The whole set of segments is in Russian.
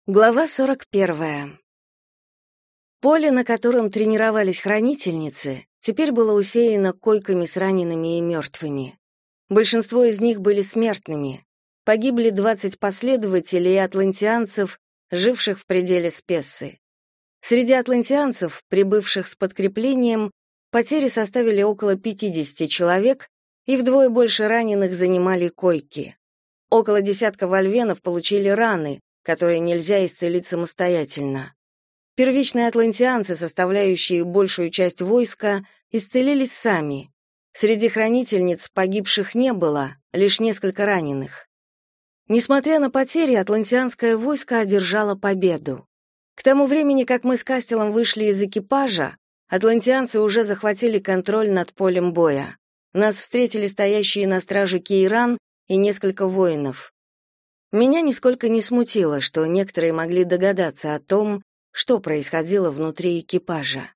Глава 41. Поле, на котором тренировались хранительницы, теперь было усеяно койками с ранеными и мертвыми. Большинство из них были смертными. Погибли 20 последователей атлантианцев, живших в пределе Спессы. Среди атлантианцев, прибывших с подкреплением, потери составили около 50 человек, и вдвое больше раненых занимали койки. Около десятка вольвенов получили раны, которые нельзя исцелить самостоятельно. Первичные атлантианцы, составляющие большую часть войска, исцелились сами. Среди хранительниц погибших не было, лишь несколько раненых. Несмотря на потери, атлантианское войско одержало победу. К тому времени, как мы с Кастелом вышли из экипажа, атлантианцы уже захватили контроль над полем боя. Нас встретили стоящие на страже Кейран и несколько воинов. Меня нисколько не смутило, что некоторые могли догадаться о том, что происходило внутри экипажа.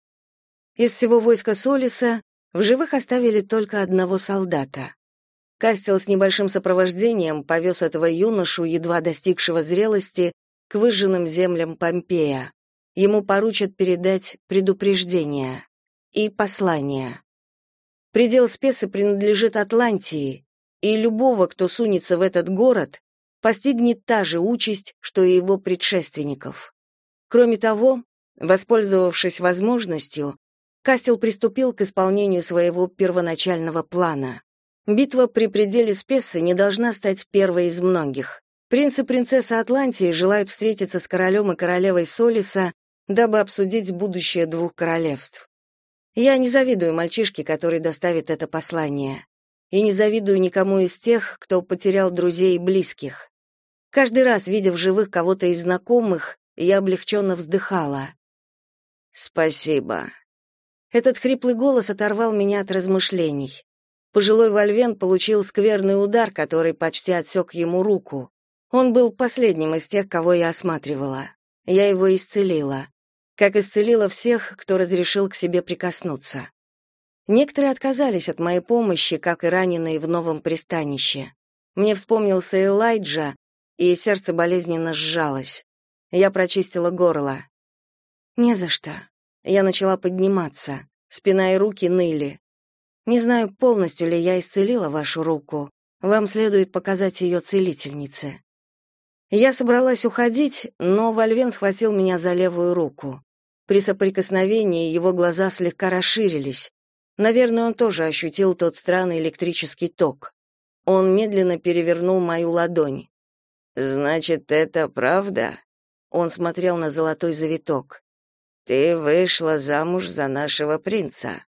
Из всего войска Солиса в живых оставили только одного солдата. Кастел с небольшим сопровождением повез этого юношу, едва достигшего зрелости, к выжженным землям Помпея. Ему поручат передать предупреждение и послание. Предел Спесы принадлежит Атлантии, и любого, кто сунется в этот город, постигнет та же участь, что и его предшественников. Кроме того, воспользовавшись возможностью, Кастел приступил к исполнению своего первоначального плана. Битва при пределе Спессы не должна стать первой из многих. Принц и принцесса Атлантии желают встретиться с королем и королевой Солиса, дабы обсудить будущее двух королевств. Я не завидую мальчишке, который доставит это послание, и не завидую никому из тех, кто потерял друзей и близких. Каждый раз, видя в живых кого-то из знакомых, я облегченно вздыхала. «Спасибо». Этот хриплый голос оторвал меня от размышлений. Пожилой вольвен получил скверный удар, который почти отсек ему руку. Он был последним из тех, кого я осматривала. Я его исцелила. Как исцелила всех, кто разрешил к себе прикоснуться. Некоторые отказались от моей помощи, как и раненые в новом пристанище. Мне вспомнился Элайджа, и сердце болезненно сжалось. Я прочистила горло. «Не за что». Я начала подниматься. Спина и руки ныли. «Не знаю, полностью ли я исцелила вашу руку. Вам следует показать ее целительнице». Я собралась уходить, но вольвен схватил меня за левую руку. При соприкосновении его глаза слегка расширились. Наверное, он тоже ощутил тот странный электрический ток. Он медленно перевернул мою ладонь. «Значит, это правда?» Он смотрел на золотой завиток. «Ты вышла замуж за нашего принца».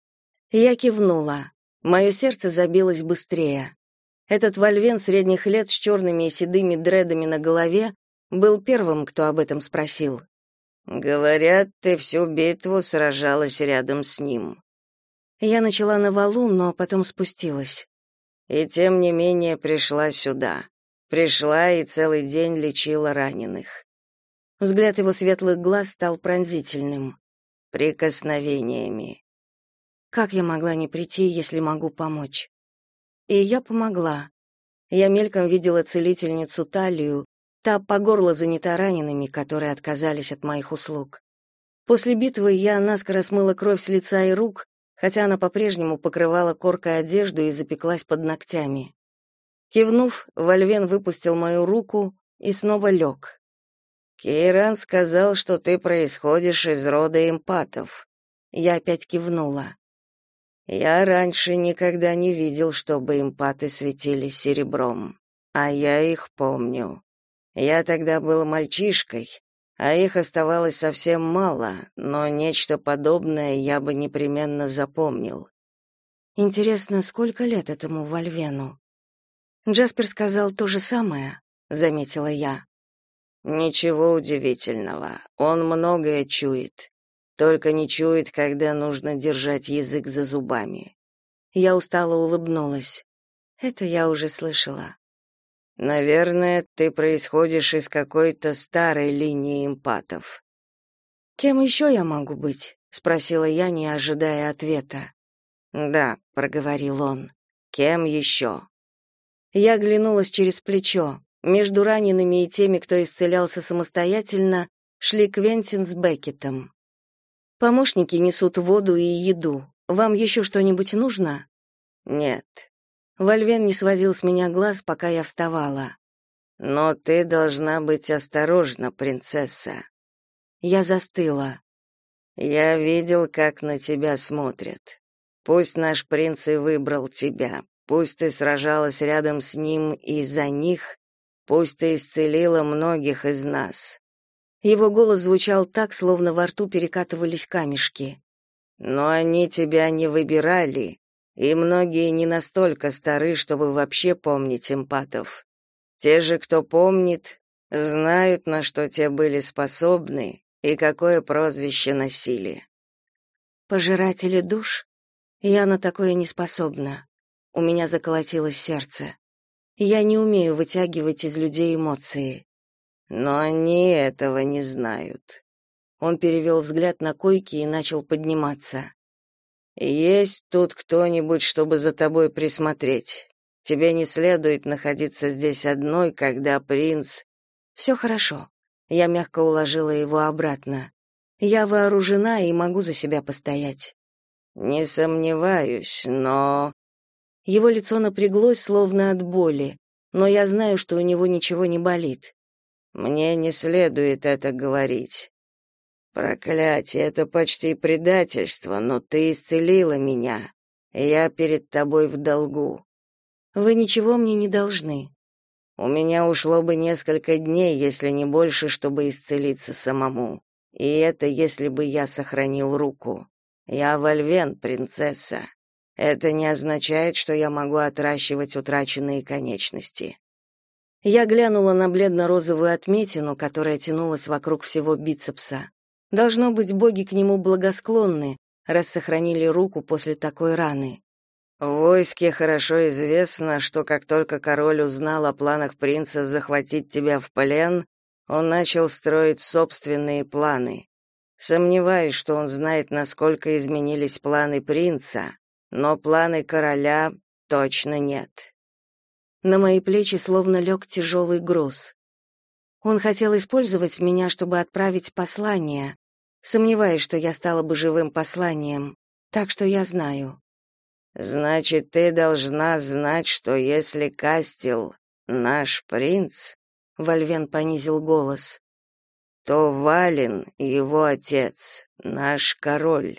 Я кивнула. Мое сердце забилось быстрее. Этот вольвен средних лет с черными и седыми дредами на голове был первым, кто об этом спросил. «Говорят, ты всю битву сражалась рядом с ним». Я начала на валу, но потом спустилась. «И тем не менее пришла сюда. Пришла и целый день лечила раненых». Взгляд его светлых глаз стал пронзительным. «Прикосновениями». Как я могла не прийти, если могу помочь? И я помогла. Я мельком видела целительницу Талию, та по горло занята ранеными, которые отказались от моих услуг. После битвы я наскоро смыла кровь с лица и рук, хотя она по-прежнему покрывала коркой одежду и запеклась под ногтями. Кивнув, вольвен выпустил мою руку и снова лег. «Кейран сказал, что ты происходишь из рода эмпатов». Я опять кивнула. «Я раньше никогда не видел, чтобы эмпаты светились серебром, а я их помню. Я тогда был мальчишкой, а их оставалось совсем мало, но нечто подобное я бы непременно запомнил». Интересно, сколько лет этому вольвену? Джаспер сказал то же самое, заметила я. Ничего удивительного. Он многое чует. Только не чует, когда нужно держать язык за зубами. Я устало улыбнулась. Это я уже слышала. Наверное, ты происходишь из какой-то старой линии эмпатов. Кем еще я могу быть? Спросила я, не ожидая ответа. Да, проговорил он. Кем еще? Я оглянулась через плечо. Между ранеными и теми, кто исцелялся самостоятельно, шли Квентин с Беккетом. Помощники несут воду и еду. Вам еще что-нибудь нужно? Нет. Вольвен не сводил с меня глаз, пока я вставала. Но ты должна быть осторожна, принцесса. Я застыла. Я видел, как на тебя смотрят. Пусть наш принц и выбрал тебя, пусть ты сражалась рядом с ним и за них, пусть ты исцелила многих из нас. Его голос звучал так, словно во рту перекатывались камешки. Но они тебя не выбирали, и многие не настолько стары, чтобы вообще помнить эмпатов. Те же, кто помнит, знают, на что те были способны и какое прозвище носили. Пожиратели душ? Я на такое не способна. У меня заколотилось сердце. Я не умею вытягивать из людей эмоции. Но они этого не знают. Он перевел взгляд на койки и начал подниматься. Есть тут кто-нибудь, чтобы за тобой присмотреть? Тебе не следует находиться здесь одной, когда принц... «Все хорошо. Я мягко уложила его обратно. Я вооружена и могу за себя постоять. Не сомневаюсь, но... Его лицо напряглось, словно от боли, но я знаю, что у него ничего не болит. Мне не следует это говорить. Проклятие, это почти предательство, но ты исцелила меня. Я перед тобой в долгу. Вы ничего мне не должны. У меня ушло бы несколько дней, если не больше, чтобы исцелиться самому. И это если бы я сохранил руку. Я Вольвен, принцесса. Это не означает, что я могу отращивать утраченные конечности. Я глянула на бледно-розовую отметину, которая тянулась вокруг всего бицепса. Должно быть, боги к нему благосклонны, раз сохранили руку после такой раны. В войске хорошо известно, что как только король узнал о планах принца захватить тебя в плен, он начал строить собственные планы. Сомневаюсь, что он знает, насколько изменились планы принца, но планы короля точно нет. На мои плечи словно лег тяжелый груз. Он хотел использовать меня, чтобы отправить послание. Сомневаюсь, что я стала бы живым посланием, так что я знаю. Значит, ты должна знать, что если Кастил наш принц, Вольвен понизил голос, то Вален, его отец, наш король.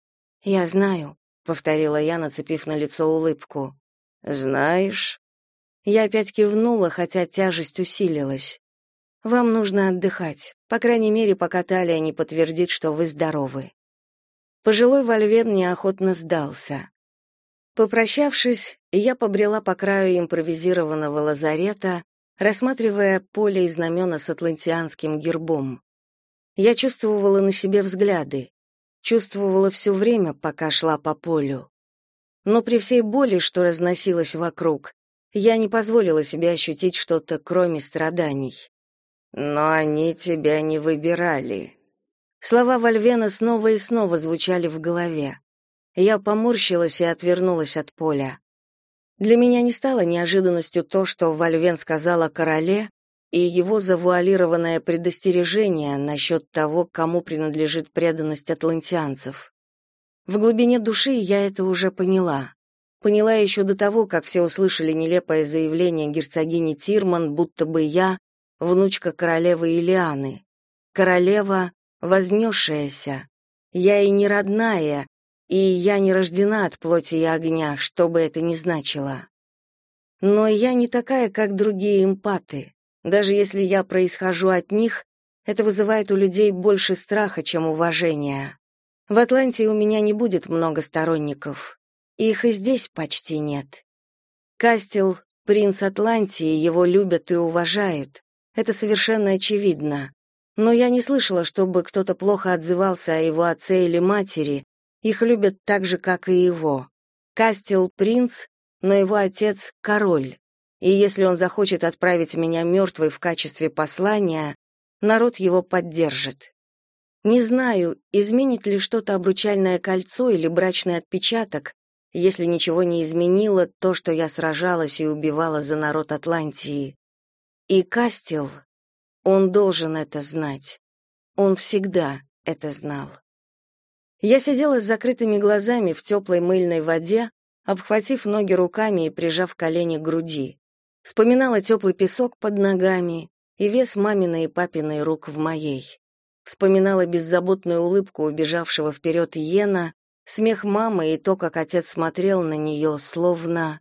Я знаю, повторила я, нацепив на лицо улыбку. Знаешь? Я опять кивнула, хотя тяжесть усилилась. Вам нужно отдыхать, по крайней мере, пока Талия не подтвердит, что вы здоровы. Пожилой Вольвен неохотно сдался. Попрощавшись, я побрела по краю импровизированного лазарета, рассматривая поле и знамена с атлантианским гербом. Я чувствовала на себе взгляды, чувствовала все время, пока шла по полю. Но при всей боли, что разносилась вокруг, я не позволила себе ощутить что-то, кроме страданий. «Но они тебя не выбирали». Слова Вольвена снова и снова звучали в голове. Я поморщилась и отвернулась от поля. Для меня не стало неожиданностью то, что Вольвен сказал о короле, и его завуалированное предостережение насчет того, кому принадлежит преданность атлантианцев. В глубине души я это уже поняла. Поняла еще до того, как все услышали нелепое заявление герцогини Тирман, будто бы я — внучка королевы Илианы. Королева, вознесшаяся. Я и не родная, и я не рождена от плоти и огня, что бы это ни значило. Но я не такая, как другие эмпаты. Даже если я происхожу от них, это вызывает у людей больше страха, чем уважения. В Атлантии у меня не будет много сторонников. Их и здесь почти нет. Кастил — принц Атлантии, его любят и уважают. Это совершенно очевидно. Но я не слышала, чтобы кто-то плохо отзывался о его отце или матери. Их любят так же, как и его. Кастил — принц, но его отец — король. И если он захочет отправить меня мертвой в качестве послания, народ его поддержит. Не знаю, изменит ли что-то обручальное кольцо или брачный отпечаток, если ничего не изменило то, что я сражалась и убивала за народ Атлантии. И Кастел, он должен это знать. Он всегда это знал. Я сидела с закрытыми глазами в теплой мыльной воде, обхватив ноги руками и прижав колени к груди. Вспоминала теплый песок под ногами и вес маминой и папиной рук в моей. Вспоминала беззаботную улыбку убежавшего вперед Йена, смех мамы и то, как отец смотрел на нее, словно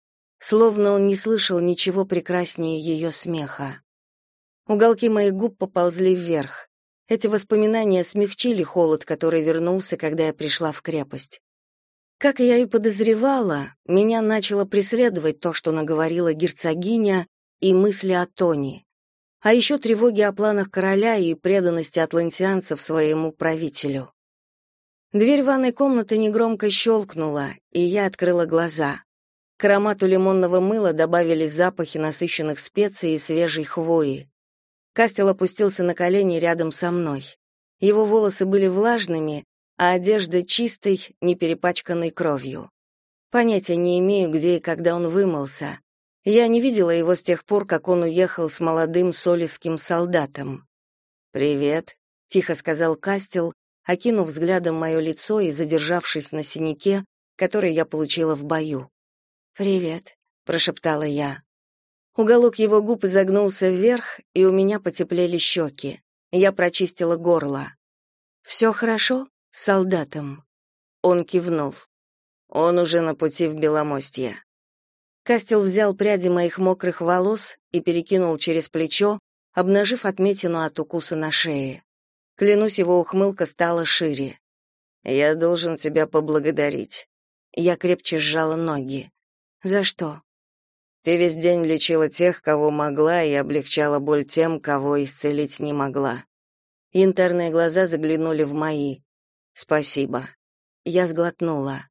он не слышал ничего прекраснее ее смеха. Уголки моих губ поползли вверх. Эти воспоминания смягчили холод, который вернулся, когда я пришла в крепость. Как я и подозревала, меня начало преследовать то, что наговорила герцогиня, и мысли о Тони. А еще тревоги о планах короля и преданности атлантианцев своему правителю. Дверь ванной комнаты негромко щелкнула, и я открыла глаза. К аромату лимонного мыла добавились запахи насыщенных специй и свежей хвои. Кастел опустился на колени рядом со мной. Его волосы были влажными, а одежда чистой, не перепачканной кровью. Понятия не имею, где и когда он вымылся. Я не видела его с тех пор, как он уехал с молодым солисским солдатом. «Привет», — тихо сказал Кастел, окинув взглядом мое лицо и задержавшись на синяке, который я получила в бою. «Привет», — прошептала я. Уголок его губ изогнулся вверх, и у меня потеплели щеки. Я прочистила горло. «Все хорошо с солдатом?» Он кивнул. «Он уже на пути в Беломостье». Кастел взял пряди моих мокрых волос и перекинул через плечо, обнажив отметину от укуса на шее. Клянусь, его ухмылка стала шире. «Я должен тебя поблагодарить». Я крепче сжала ноги. «За что?» «Ты весь день лечила тех, кого могла, и облегчала боль тем, кого исцелить не могла». Янтарные глаза заглянули в мои. «Спасибо». Я сглотнула.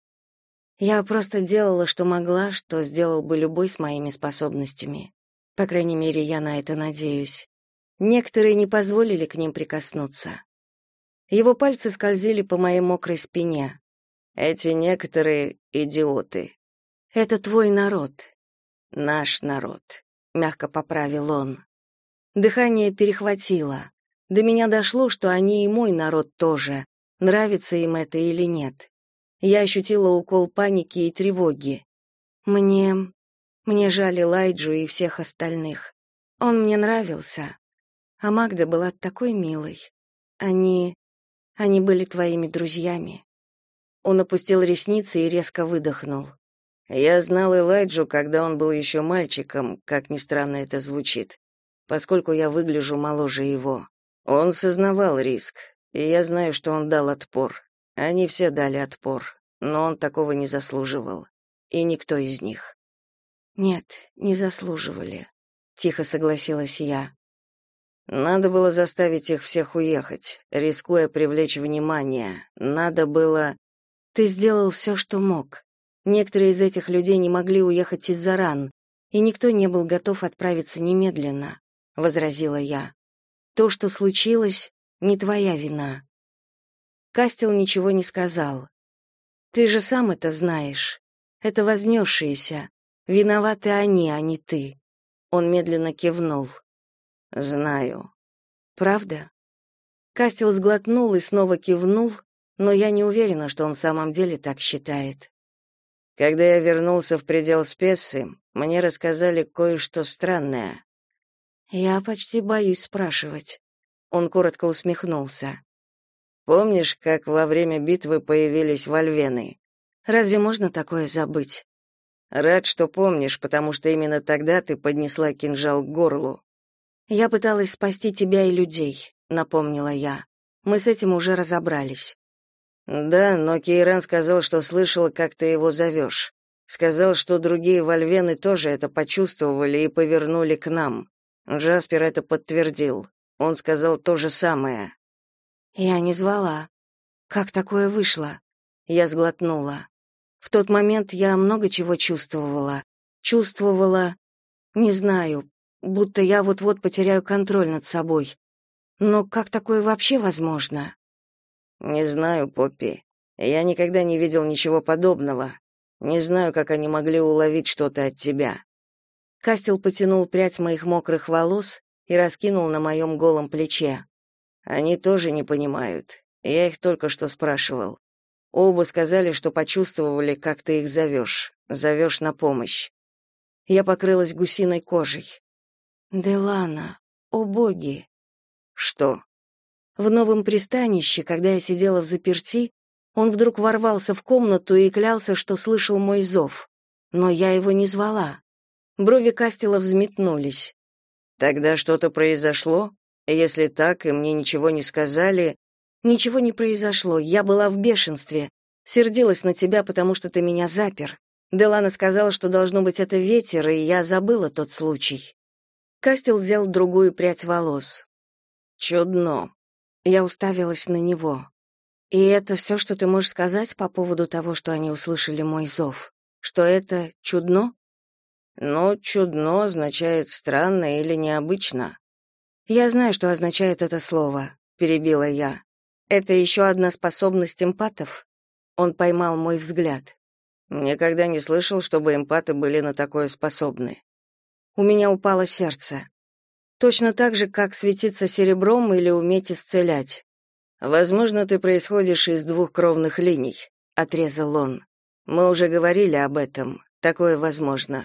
Я просто делала, что могла, что сделал бы любой с моими способностями. По крайней мере, я на это надеюсь. Некоторые не позволили к ним прикоснуться. Его пальцы скользили по моей мокрой спине. Эти некоторые идиоты. Это твой народ. Наш народ, мягко поправил он. Дыхание перехватило. До меня дошло, что они и мой народ тоже, нравится им это или нет. Я ощутила укол паники и тревоги. Мне жаль Элайджу и всех остальных. Он мне нравился. А Магда была такой милой. Они были твоими друзьями. Он опустил ресницы и резко выдохнул. Я знал Элайджу, когда он был еще мальчиком, как ни странно это звучит, поскольку я выгляжу моложе его. Он сознавал риск, и я знаю, что он дал отпор. Они все дали отпор, но он такого не заслуживал. И никто из них. Нет, не заслуживали, тихо согласилась я. Надо было заставить их всех уехать, рискуя привлечь внимание. Надо было... Ты сделал все, что мог. Некоторые из этих людей не могли уехать из-за ран, и никто не был готов отправиться немедленно, возразила я. То, что случилось, не твоя вина. Кастел ничего не сказал. Ты же сам это знаешь. Это вознесшиеся. Виноваты они, а не ты. Он медленно кивнул. Знаю. Правда? Кастел сглотнул и снова кивнул, но я не уверена, что он в самом деле так считает. Когда я вернулся в предел Спессы, мне рассказали кое-что странное. Я почти боюсь спрашивать. Он коротко усмехнулся. Помнишь, как во время битвы появились вольвены? Разве можно такое забыть? Рад, что помнишь, потому что именно тогда ты поднесла кинжал к горлу. Я пыталась спасти тебя и людей, напомнила я. Мы с этим уже разобрались. Да, но Кейран сказал, что слышал, как ты его зовешь. Сказал, что другие вольвены тоже это почувствовали и повернули к нам. Джаспер это подтвердил. Он сказал то же самое. Я не звала. Как такое вышло? Я сглотнула. В тот момент я много чего чувствовала. Не знаю, будто я вот-вот потеряю контроль над собой. Но как такое вообще возможно? Не знаю, Поппи. Я никогда не видел ничего подобного. Не знаю, как они могли уловить что-то от тебя. Кастел потянул прядь моих мокрых волос и раскинул на моем голом плече. Они тоже не понимают. Я их только что спрашивал. Оба сказали, что почувствовали, как ты их зовешь на помощь. Я покрылась гусиной кожей. Делана, о боги! Что? В новом пристанище, когда я сидела взаперти, он вдруг ворвался в комнату и клялся, что слышал мой зов. Но я его не звала. Брови Кастела взметнулись. Тогда что-то произошло? Если так, и мне ничего не сказали... Ничего не произошло, я была в бешенстве. Сердилась на тебя, потому что ты меня запер. Делана сказала, что должно быть это ветер, и я забыла тот случай. Кастел взял другую прядь волос. Чудно. Я уставилась на него. И это все, что ты можешь сказать по поводу того, что они услышали мой зов? Что это чудно? Ну, чудно означает странно или необычно. Я знаю, что означает это слово, перебила я. Это еще одна способность эмпатов? Он поймал мой взгляд. Никогда не слышал, чтобы эмпаты были на такое способны. У меня упало сердце. Точно так же, как светиться серебром или уметь исцелять. Возможно, ты происходишь из двух кровных линий, отрезал он. Мы уже говорили об этом. Такое возможно.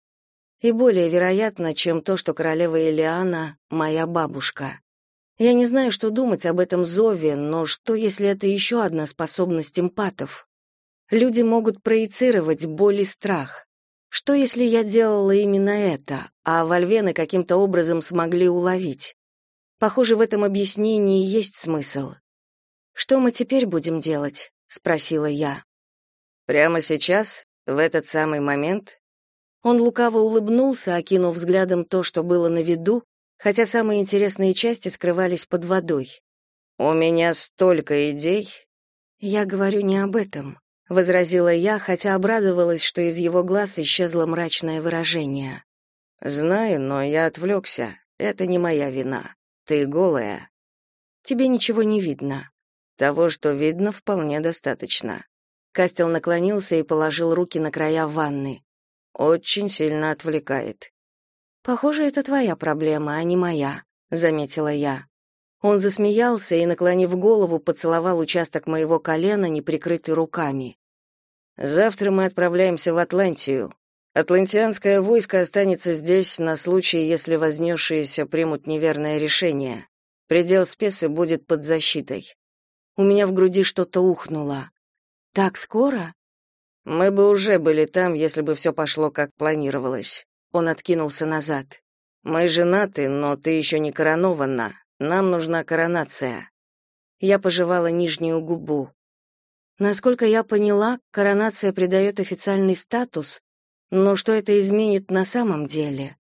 И более вероятно, чем то, что королева Элиана моя бабушка. Я не знаю, что думать об этом зове, но что, если это еще одна способность эмпатов? Люди могут проецировать боль и страх. Что, если я делала именно это, а вольвены каким-то образом смогли уловить? Похоже, в этом объяснении есть смысл. «Что мы теперь будем делать?» — спросила я. «Прямо сейчас? В этот самый момент?» Он лукаво улыбнулся, окинув взглядом то, что было на виду, хотя самые интересные части скрывались под водой. «У меня столько идей!» «Я говорю не об этом», — возразила я, хотя обрадовалась, что из его глаз исчезло мрачное выражение. «Знаю, но я отвлекся. Это не моя вина. Ты голая. Тебе ничего не видно. Того, что видно, вполне достаточно». Кастел наклонился и положил руки на края ванны. «Очень сильно отвлекает». «Похоже, это твоя проблема, а не моя», — заметила я. Он засмеялся и, наклонив голову, поцеловал участок моего колена, не прикрытый руками. «Завтра мы отправляемся в Атлантию. Атлантианское войско останется здесь на случай, если вознесшиеся примут неверное решение. Предел Спесы будет под защитой». У меня в груди что-то ухнуло. «Так скоро?» «Мы бы уже были там, если бы все пошло, как планировалось». Он откинулся назад. «Мы женаты, но ты еще не коронована. Нам нужна коронация». Я пожевала нижнюю губу. Насколько я поняла, коронация придает официальный статус, но что это изменит на самом деле?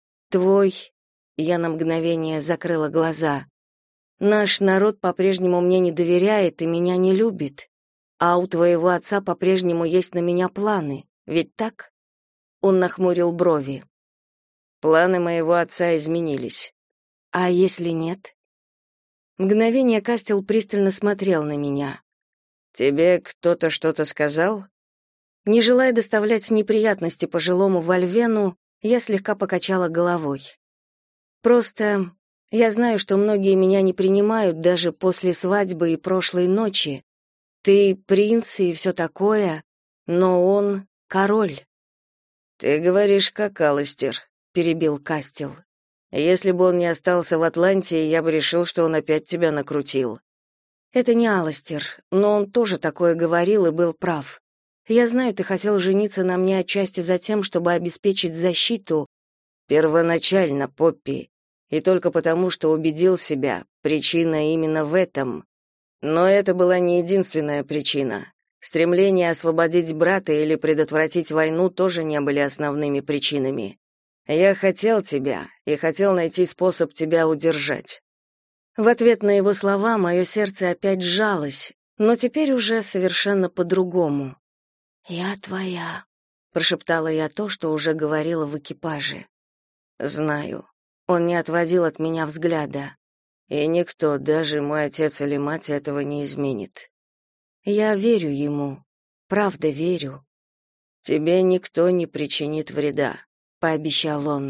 Я на мгновение закрыла глаза. Наш народ по-прежнему мне не доверяет и меня не любит. А у твоего отца по-прежнему есть на меня планы, ведь так? Он нахмурил брови. Планы моего отца изменились. А если нет? Мгновение Кастел пристально смотрел на меня. Тебе кто-то что-то сказал? Не желая доставлять неприятности пожилому вольвену, я слегка покачала головой. Просто я знаю, что многие меня не принимают даже после свадьбы и прошлой ночи. Ты принц и все такое, но он король. Ты говоришь как Аластер, перебил Кастел. Если бы он не остался в Атлантии, я бы решил, что он опять тебя накрутил. Это не Аластер, но он тоже такое говорил и был прав. Я знаю, ты хотел жениться на мне отчасти за тем, чтобы обеспечить защиту. Первоначально, Поппи, и только потому, что убедил себя, причина именно в этом. Но это была не единственная причина. Стремление освободить брата или предотвратить войну тоже не были основными причинами. Я хотел тебя и хотел найти способ тебя удержать. В ответ на его слова мое сердце опять сжалось, но теперь уже совершенно по-другому. «Я твоя», — прошептала я то, что уже говорила в экипаже. «Знаю». Он не отводил от меня взгляда. «И никто, даже мой отец или мать, этого не изменит». «Я верю ему, правда верю». «Тебе никто не причинит вреда», — пообещал он.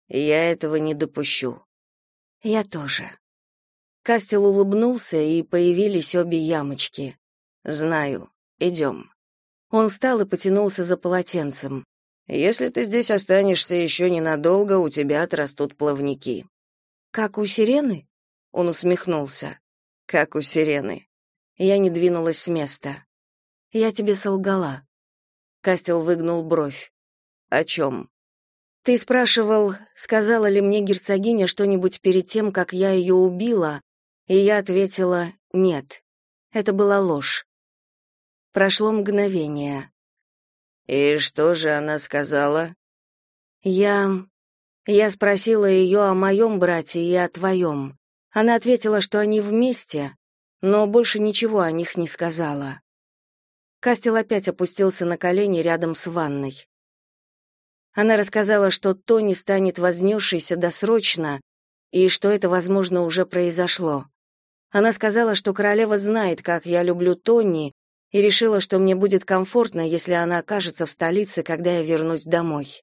Я этого не допущу. Я тоже. Кастел улыбнулся, и появились обе ямочки. Знаю. Идем. Он встал и потянулся за полотенцем. Если ты здесь останешься еще ненадолго, у тебя отрастут плавники. Как у сирены? Он усмехнулся. Как у сирены. Я не двинулась с места. Я тебе солгала. Кастел выгнул бровь. О чем? Ты спрашивал, сказала ли мне герцогиня что-нибудь перед тем, как я ее убила, и я ответила «нет». Это была ложь. Прошло мгновение. И что же она сказала? Я спросила ее о моем брате и о твоем. Она ответила, что они вместе, но больше ничего о них не сказала. Кастел опять опустился на колени рядом с ванной. Она рассказала, что Тони станет вознесшейся досрочно, и что это, возможно, уже произошло. Она сказала, что королева знает, как я люблю Тони, и решила, что мне будет комфортно, если она окажется в столице, когда я вернусь домой.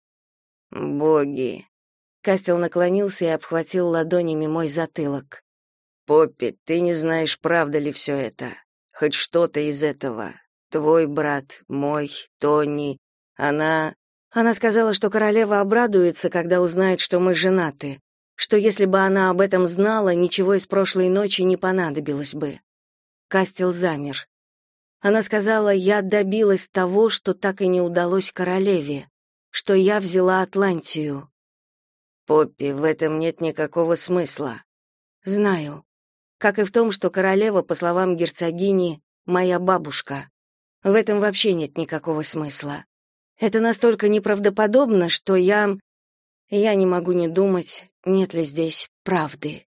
Боги. Кастел наклонился и обхватил ладонями мой затылок. Поппи, ты не знаешь, правда ли все это? Хоть что-то из этого. Твой брат, мой, Тони. Она сказала, что королева обрадуется, когда узнает, что мы женаты, что если бы она об этом знала, ничего из прошлой ночи не понадобилось бы. Кастел замер. Она сказала, я добилась того, что так и не удалось королеве, что я взяла Атлантию. Поппи, в этом нет никакого смысла. Знаю. Как и в том, что королева, по словам герцогини, моя бабушка. В этом вообще нет никакого смысла. Это настолько неправдоподобно, что я не могу не думать, нет ли здесь правды.